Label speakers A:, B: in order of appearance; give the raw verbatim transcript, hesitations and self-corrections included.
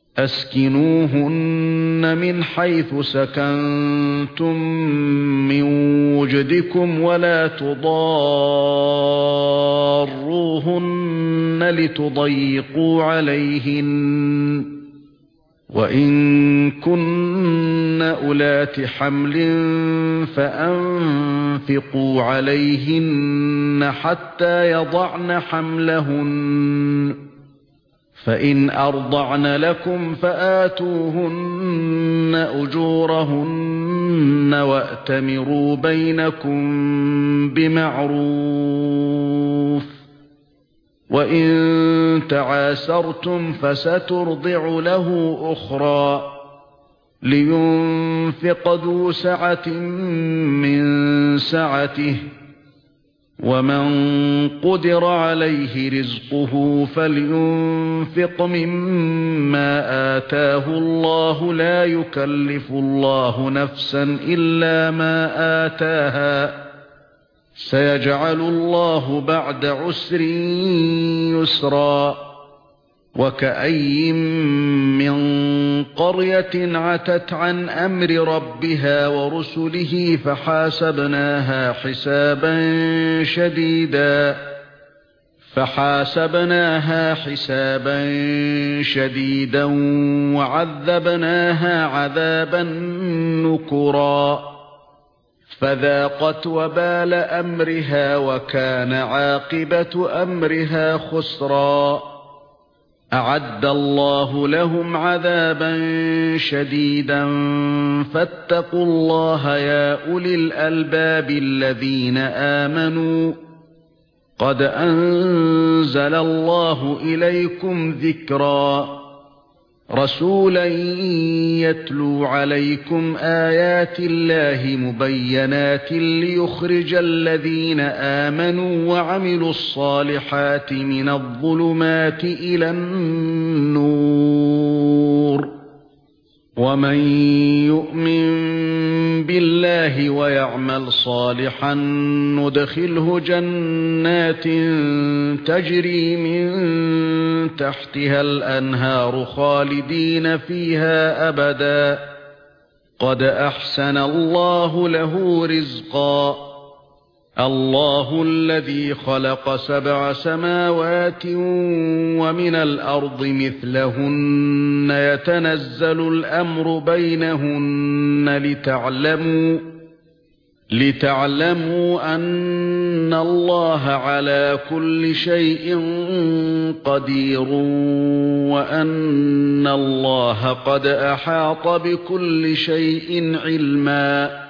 A: أسكنوهن من حيث سكنتم من وجدكم ولا تضاروهن لتضيقوا عليهن وإن كن أولات حمل فأنفقوا عليهن حتى يضعن حملهن فإن أرضعن لكم فآتوهن أجورهن وأتمروا بينكم بمعروف وإن تعاسرتم فسترضع له أخرى لينفق ذو سعة من سعته ومن قدر عليه رزقه فلينفق مما آتاه الله لا يكلف الله نفسا إلا ما آتاها سيجعل الله بعد عسر يسرا وكأي من قرية عتت عن أمر ربها ورسله فحاسبناها حسابا شديدا فحاسبناها حسابا شديدا وعذبناها عذابا نكرا فذاقت وبال أمرها وكان عاقبة أمرها خسرا أعد الله لهم عذابا شديدا فاتقوا الله يا أولي الألباب الذين آمنوا قد أنزل الله إليكم ذكرا رسولا يتلو عليكم آيات الله مبينات ليخرج الذين آمنوا وعملوا الصالحات من الظلمات إلى النور ومن يؤمن بالله ويعمل صالحا ندخله جنات تجري من تحتها الأنهار خالدين فيها أبدا قد أحسن الله له رزقا الله الذي خلق سبع سماوات ومن الأرض مثلهن يتنزل الأمر بينهن لتعلموا لتعلموا أن الله على كل شيء قدير وأن الله قد أحاط بكل شيء علما